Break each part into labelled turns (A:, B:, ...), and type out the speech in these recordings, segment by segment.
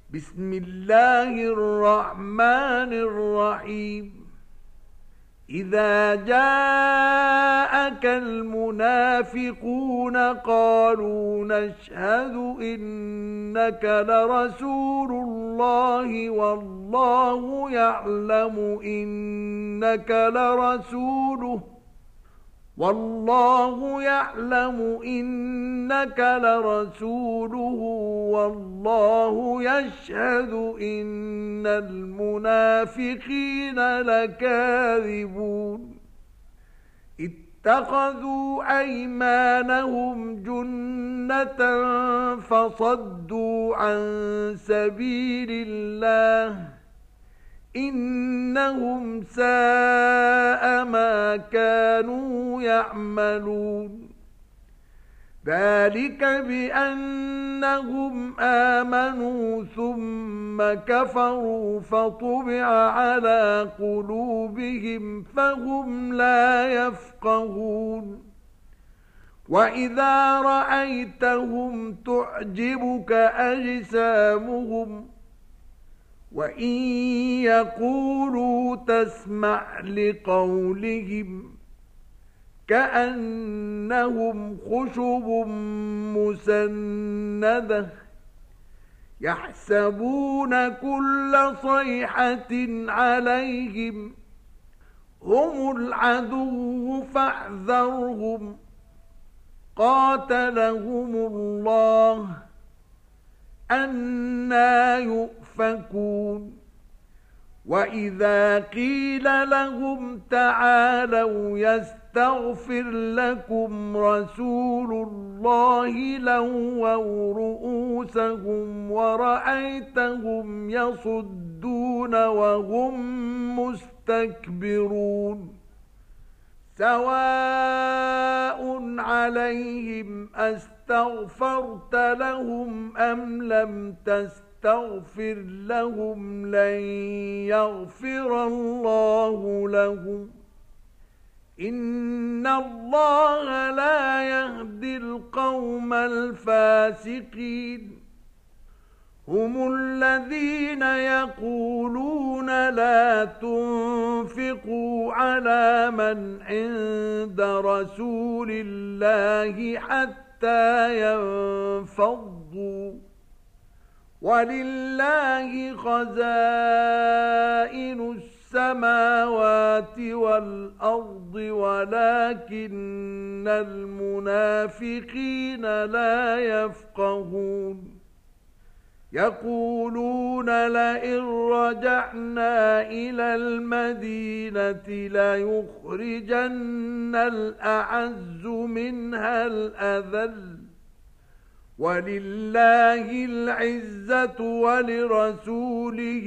A: بسم الله الرحمن الرحيم. إذا جاءك المنافقون قالوا نشهد إنك لرسول الله والله يعلم إنك لرسوله والله يشهد إن المنافقين لكاذبون. اتخذوا أيمانهم جنة فصدوا عن سبيل الله إنهم ساء ما كانوا يعملون. ذلك بأنهم آمنوا ثم كفروا فطبع على قلوبهم فهم لا يفقهون. وإذا رأيتهم تعجبك أجسامهم وإن يقولوا تسمع لقولهم كأنهم خشب مسندة يحسبون كل صيحة عليهم هم العدو فاحذرهم قاتلهم الله أنى يؤفكون. وإذا قيل لهم تعالوا يستغفر لكم رسول الله لووا رؤوسهم ورأيتهم يصدون وهم مستكبرون. سواء عليهم أستغفرت لهم أم لم تستغفر لهم لن يغفر الله لهم إن الله لا يهدي القوم الفاسقين. هم الذين يقولون لا تنفقوا على من عند رسول الله حتى ينفضوا ولله خزائن السماوات والأرض ولكن المنافقين لا يفقهون. يقولون لئن رجعنا إلى المدينة ليخرجن الأعز منها الأذل ولله العزة ولرسوله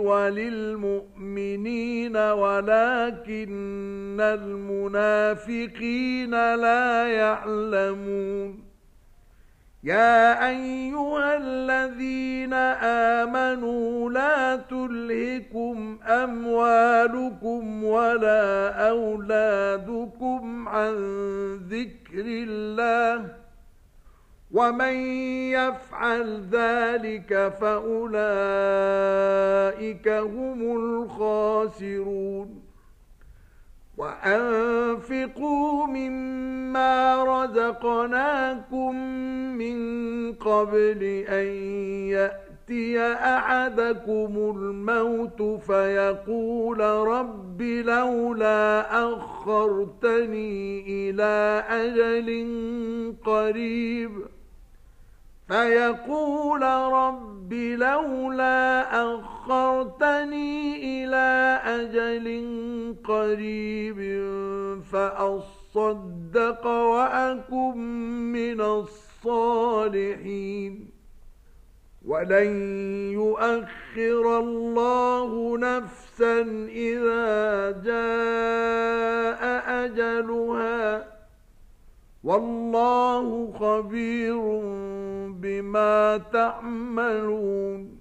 A: وللمؤمنين ولكن المنافقين لا يعلمون. يا أيها الذين آمنوا لا تلهكم أموالكم ولا أولادكم عن ذكر الله ومن يفعل ذلك فأولئك هم الخاسرون. وأنفقوا مما رزقناكم من قبل أن يأتي أحدكم الموت فيقول رب لولا أخرتني إلى أجل قريب فأصدق وأكن من الصالحين. ولن يؤخر الله نفسا إذا جاء أجلها والله خبير بما تعملون.